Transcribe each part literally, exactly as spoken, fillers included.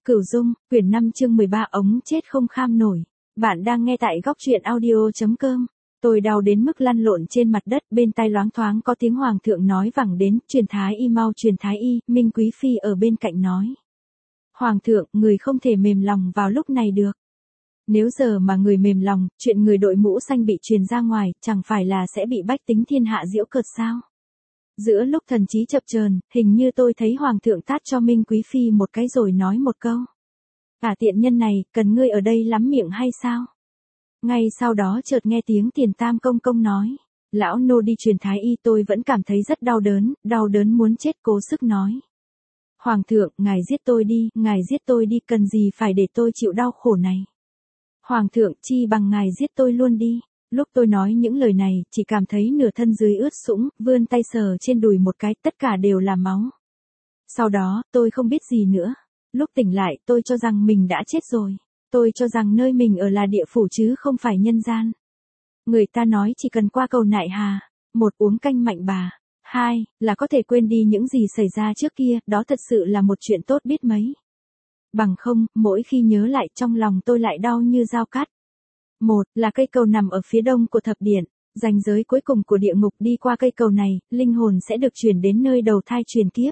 Cửu Dung, quyển năm chương mười ba ống chết không kham nổi. Bạn đang nghe tại góc truyện audio.com. Tôi đau đến mức lăn lộn trên mặt đất, bên tai loáng thoáng có tiếng hoàng thượng nói vẳng đến, truyền thái y mau truyền thái y, Minh Quý Phi ở bên cạnh nói. Hoàng thượng, người không thể mềm lòng vào lúc này được. Nếu giờ mà người mềm lòng, chuyện người đội mũ xanh bị truyền ra ngoài, chẳng phải là sẽ bị bách tính thiên hạ giễu cợt sao? Giữa lúc thần trí chập chờn, hình như tôi thấy hoàng thượng tát cho Minh Quý Phi một cái rồi nói một câu. Cả tiện nhân này, cần ngươi ở đây lắm miệng hay sao? Ngay sau đó chợt nghe tiếng Tiền Tam công công nói. Lão nô đi truyền thái y, tôi vẫn cảm thấy rất đau đớn, đau đớn muốn chết, cố sức nói. Hoàng thượng, ngài giết tôi đi, ngài giết tôi đi, cần gì phải để tôi chịu đau khổ này. Hoàng thượng, chi bằng ngài giết tôi luôn đi. Lúc tôi nói những lời này, chỉ cảm thấy nửa thân dưới ướt sũng, vươn tay sờ trên đùi một cái, tất cả đều là máu. Sau đó, tôi không biết gì nữa. Lúc tỉnh lại, tôi cho rằng mình đã chết rồi. Tôi cho rằng nơi mình ở là địa phủ chứ không phải nhân gian. Người ta nói chỉ cần qua cầu nại hà, một uống canh mạnh bà, hai là có thể quên đi những gì xảy ra trước kia, đó thật sự là một chuyện tốt biết mấy. Bằng không, mỗi khi nhớ lại trong lòng tôi lại đau như dao cắt. Một là cây cầu nằm ở phía đông của thập điện, ranh giới cuối cùng của địa ngục, đi qua cây cầu này, linh hồn sẽ được chuyển đến nơi đầu thai truyền kiếp.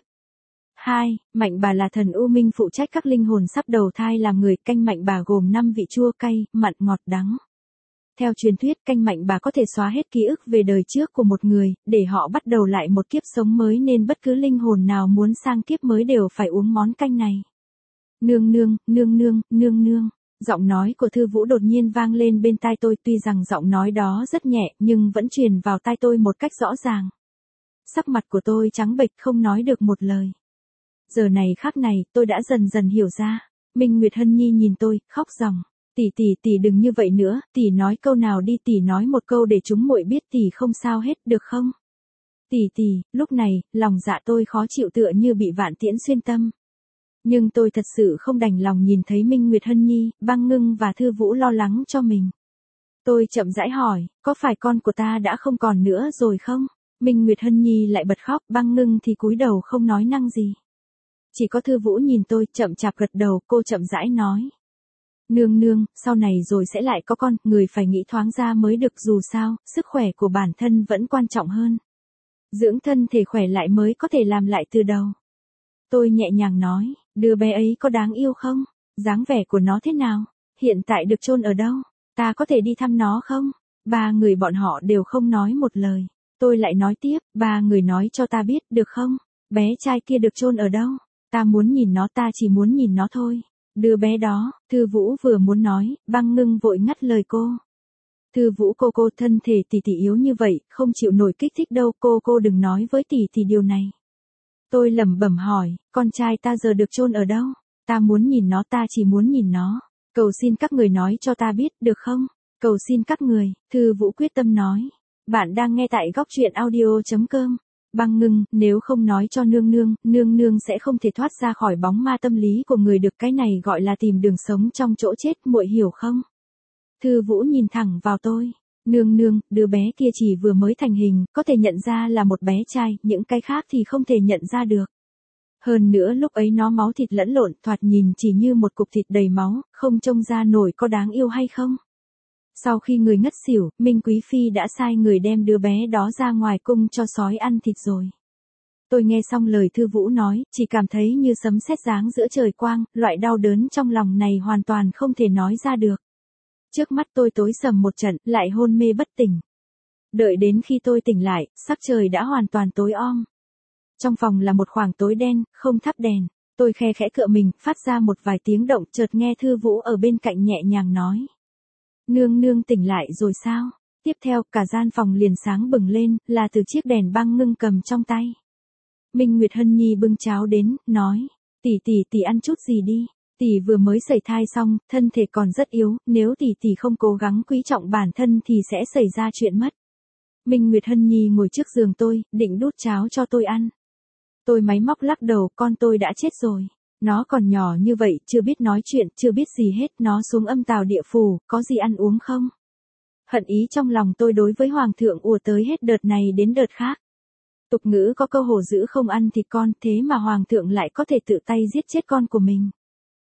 Hai, mạnh bà là thần u minh phụ trách các linh hồn sắp đầu thai làm người, canh mạnh bà gồm năm vị chua cay, mặn ngọt đắng. Theo truyền thuyết, canh mạnh bà có thể xóa hết ký ức về đời trước của một người, để họ bắt đầu lại một kiếp sống mới, nên bất cứ linh hồn nào muốn sang kiếp mới đều phải uống món canh này. Nương nương, nương nương, nương nương. Giọng nói của Thư Vũ đột nhiên vang lên bên tai tôi, tuy rằng giọng nói đó rất nhẹ, nhưng vẫn truyền vào tai tôi một cách rõ ràng. Sắc mặt của tôi trắng bệch, không nói được một lời. Giờ này khắc này, tôi đã dần dần hiểu ra. Minh Nguyệt Hân Nhi nhìn tôi, khóc ròng. Tỷ tỷ tỷ đừng như vậy nữa, tỷ nói câu nào đi, tỷ nói một câu để chúng muội biết tỷ không sao hết, được không? Tỷ tỷ, lúc này, lòng dạ tôi khó chịu tựa như bị vạn tiễn xuyên tâm. Nhưng tôi thật sự không đành lòng nhìn thấy Minh Nguyệt Hân Nhi, Băng Ngưng và Thư Vũ lo lắng cho mình. Tôi chậm rãi hỏi, có phải con của ta đã không còn nữa rồi không? Minh Nguyệt Hân Nhi lại bật khóc, Băng Ngưng thì cúi đầu không nói năng gì. Chỉ có Thư Vũ nhìn tôi, chậm chạp gật đầu, cô chậm rãi nói. Nương nương, sau này rồi sẽ lại có con, người phải nghĩ thoáng ra mới được, dù sao, sức khỏe của bản thân vẫn quan trọng hơn. Dưỡng thân thể khỏe lại mới có thể làm lại từ đầu. Tôi nhẹ nhàng nói, đứa bé ấy có đáng yêu không? Dáng vẻ của nó thế nào? Hiện tại được chôn ở đâu? Ta có thể đi thăm nó không? Ba người bọn họ đều không nói một lời. Tôi lại nói tiếp, ba người nói cho ta biết, được không? Bé trai kia được chôn ở đâu? Ta muốn nhìn nó, ta chỉ muốn nhìn nó thôi. Đứa bé đó, Thư Vũ vừa muốn nói, Băng Ngưng vội ngắt lời cô. Thư Vũ cô cô, thân thể tỷ tỷ yếu như vậy, không chịu nổi kích thích đâu, cô cô đừng nói với tỷ tỷ điều này. Tôi lẩm bẩm hỏi, con trai ta giờ được chôn ở đâu? Ta muốn nhìn nó, ta chỉ muốn nhìn nó. Cầu xin các người nói cho ta biết, được không? Cầu xin các người, Thư Vũ quyết tâm nói. Bạn đang nghe tại góc truyện audio.com. Băng Ngưng, nếu không nói cho nương nương, nương nương sẽ không thể thoát ra khỏi bóng ma tâm lý của người được, cái này gọi là tìm đường sống trong chỗ chết, muội hiểu không? Thư Vũ nhìn thẳng vào tôi. Nương nương, đứa bé kia chỉ vừa mới thành hình, có thể nhận ra là một bé trai, những cái khác thì không thể nhận ra được. Hơn nữa lúc ấy nó máu thịt lẫn lộn, thoạt nhìn chỉ như một cục thịt đầy máu, không trông ra nổi có đáng yêu hay không. Sau khi người ngất xỉu, Minh Quý Phi đã sai người đem đứa bé đó ra ngoài cung cho sói ăn thịt rồi. Tôi nghe xong lời Thư Vũ nói, chỉ cảm thấy như sấm sét giáng giữa trời quang, loại đau đớn trong lòng này hoàn toàn không thể nói ra được. Trước mắt tôi tối sầm một trận, lại hôn mê bất tỉnh. Đợi đến khi tôi tỉnh lại, sắc trời đã hoàn toàn tối om. Trong phòng là một khoảng tối đen, không thắp đèn. Tôi khe khẽ cựa mình, phát ra một vài tiếng động, chợt nghe Thư Vũ ở bên cạnh nhẹ nhàng nói. Nương nương tỉnh lại rồi sao? Tiếp theo, cả gian phòng liền sáng bừng lên, là từ chiếc đèn Băng Ngưng cầm trong tay. Minh Nguyệt Hân Nhi bưng cháo đến, nói. Tỷ tỷ tỷ ăn chút gì đi. Tỷ vừa mới sẩy thai xong, thân thể còn rất yếu, nếu tỷ tỷ không cố gắng quý trọng bản thân thì sẽ xảy ra chuyện mất. Minh Nguyệt Hân Nhi ngồi trước giường tôi, định đút cháo cho tôi ăn. Tôi máy móc lắc đầu, con tôi đã chết rồi. Nó còn nhỏ như vậy, chưa biết nói chuyện, chưa biết gì hết, nó xuống âm tào địa phủ, có gì ăn uống không? Hận ý trong lòng tôi đối với Hoàng thượng ùa tới hết đợt này đến đợt khác. Tục ngữ có câu hổ dữ không ăn thịt con, thế mà Hoàng thượng lại có thể tự tay giết chết con của mình.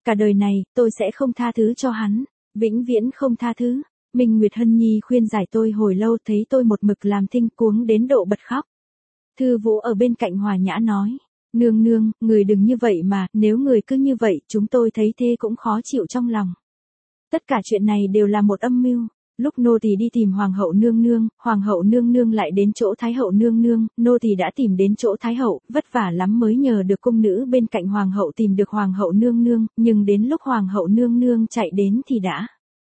Cả đời này, tôi sẽ không tha thứ cho hắn. Vĩnh viễn không tha thứ. Minh Nguyệt Hân Nhi khuyên giải tôi hồi lâu, thấy tôi một mực làm thinh cuống đến độ bật khóc. Thư Vũ ở bên cạnh hòa nhã nói. Nương nương, người đừng như vậy mà, nếu người cứ như vậy, chúng tôi thấy thế cũng khó chịu trong lòng. Tất cả chuyện này đều là một âm mưu. Lúc nô tỳ đi tìm hoàng hậu nương nương, hoàng hậu nương nương lại đến chỗ thái hậu nương nương, nô tỳ đã tìm đến chỗ thái hậu, vất vả lắm mới nhờ được cung nữ bên cạnh hoàng hậu tìm được hoàng hậu nương nương, nhưng đến lúc hoàng hậu nương nương chạy đến thì đã.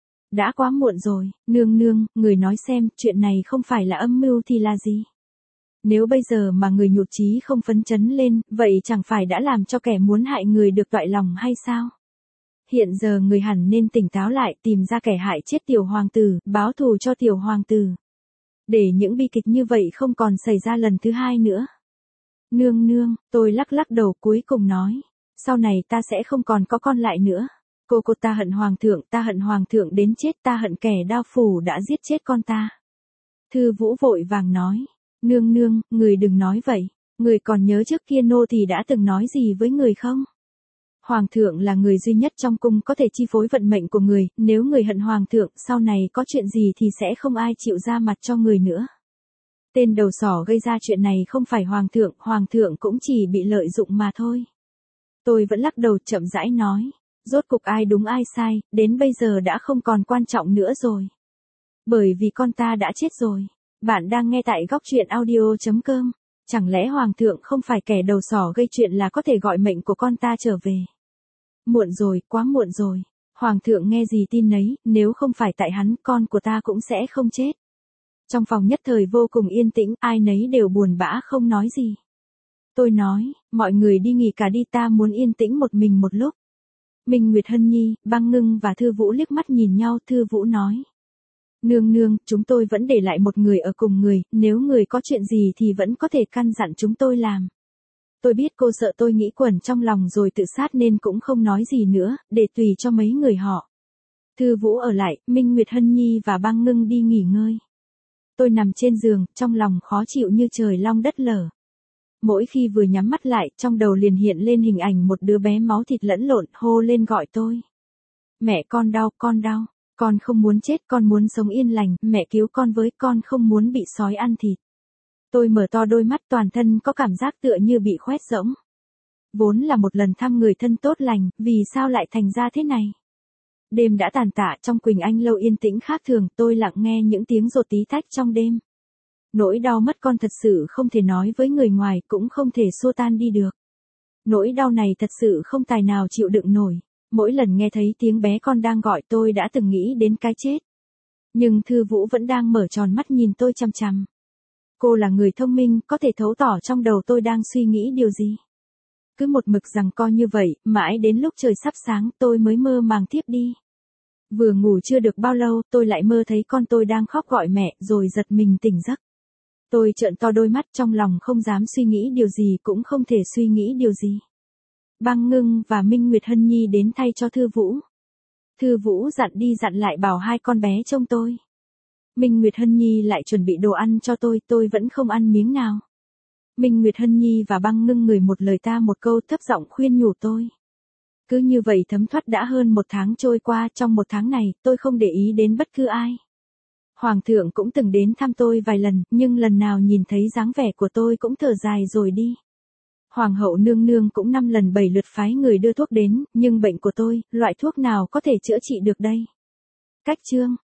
Đã quá muộn rồi, nương nương, người nói xem, chuyện này không phải là âm mưu thì là gì? Nếu bây giờ mà người nhụt chí không phấn chấn lên, vậy chẳng phải đã làm cho kẻ muốn hại người được toại lòng hay sao? Hiện giờ người hẳn nên tỉnh táo lại, tìm ra kẻ hại chết tiểu hoàng tử, báo thù cho tiểu hoàng tử. Để những bi kịch như vậy không còn xảy ra lần thứ hai nữa. Nương nương, tôi lắc lắc đầu cuối cùng nói. Sau này ta sẽ không còn có con lại nữa. Cô cô ta hận hoàng thượng, ta hận hoàng thượng đến chết, ta hận kẻ đao phủ đã giết chết con ta. Thư Vũ vội vàng nói. Nương nương, người đừng nói vậy. Người còn nhớ trước kia nô tỳ đã từng nói gì với người không? Hoàng thượng là người duy nhất trong cung có thể chi phối vận mệnh của người, nếu người hận hoàng thượng, sau này có chuyện gì thì sẽ không ai chịu ra mặt cho người nữa. Tên đầu sỏ gây ra chuyện này không phải hoàng thượng, hoàng thượng cũng chỉ bị lợi dụng mà thôi. Tôi vẫn lắc đầu chậm rãi nói, rốt cục ai đúng ai sai, đến bây giờ đã không còn quan trọng nữa rồi. Bởi vì con ta đã chết rồi. Bạn đang nghe tại góc truyện audio chấm com. Chẳng lẽ hoàng thượng không phải kẻ đầu sỏ gây chuyện là có thể gọi mệnh của con ta trở về? Muộn rồi, quá muộn rồi. Hoàng thượng nghe gì tin nấy, nếu không phải tại hắn, con của ta cũng sẽ không chết. Trong phòng nhất thời vô cùng yên tĩnh, ai nấy đều buồn bã không nói gì. Tôi nói, mọi người đi nghỉ cả đi, ta muốn yên tĩnh một mình một lúc. Minh Nguyệt Hân Nhi, Băng Ngưng và Thư Vũ liếc mắt nhìn nhau, Thư Vũ nói. Nương nương, chúng tôi vẫn để lại một người ở cùng người, nếu người có chuyện gì thì vẫn có thể căn dặn chúng tôi làm. Tôi biết cô sợ tôi nghĩ quẩn trong lòng rồi tự sát nên cũng không nói gì nữa, để tùy cho mấy người họ. Thư Vũ ở lại, Minh Nguyệt Hân Nhi và Băng Ngưng đi nghỉ ngơi. Tôi nằm trên giường, trong lòng khó chịu như trời long đất lở. Mỗi khi vừa nhắm mắt lại, trong đầu liền hiện lên hình ảnh một đứa bé máu thịt lẫn lộn, hô lên gọi tôi. Mẹ con đau, con đau. Con không muốn chết, con muốn sống yên lành, mẹ cứu con với, con không muốn bị sói ăn thịt. Tôi mở to đôi mắt, toàn thân có cảm giác tựa như bị khoét rỗng. Vốn là một lần thăm người thân tốt lành, vì sao lại thành ra thế này? Đêm đã tàn tạ, trong Quỳnh Anh lâu yên tĩnh khác thường, tôi lặng nghe những tiếng rột tí tách trong đêm. Nỗi đau mất con thật sự không thể nói với người ngoài, cũng không thể xua tan đi được. Nỗi đau này thật sự không tài nào chịu đựng nổi. Mỗi lần nghe thấy tiếng bé con đang gọi tôi đã từng nghĩ đến cái chết. Nhưng Thư Vũ vẫn đang mở tròn mắt nhìn tôi chằm chằm. Cô là người thông minh, có thể thấu tỏ trong đầu tôi đang suy nghĩ điều gì. Cứ một mực giằng co như vậy, mãi đến lúc trời sắp sáng tôi mới mơ màng thiếp đi. Vừa ngủ chưa được bao lâu, tôi lại mơ thấy con tôi đang khóc gọi mẹ, rồi giật mình tỉnh giấc. Tôi trợn to đôi mắt, trong lòng không dám suy nghĩ điều gì, cũng không thể suy nghĩ điều gì. Băng Ngưng và Minh Nguyệt Hân Nhi đến thay cho Thư Vũ. Thư Vũ dặn đi dặn lại bảo hai con bé trông tôi. Minh Nguyệt Hân Nhi lại chuẩn bị đồ ăn cho tôi, tôi vẫn không ăn miếng nào. Minh Nguyệt Hân Nhi và Băng Ngưng người một lời ta một câu thấp giọng khuyên nhủ tôi. Cứ như vậy thấm thoát đã hơn một tháng trôi qua, trong một tháng này, tôi không để ý đến bất cứ ai. Hoàng thượng cũng từng đến thăm tôi vài lần, nhưng lần nào nhìn thấy dáng vẻ của tôi cũng thở dài rồi đi. Hoàng hậu nương nương cũng năm lần bảy lượt phái người đưa thuốc đến, nhưng bệnh của tôi, loại thuốc nào có thể chữa trị được đây? Cách chương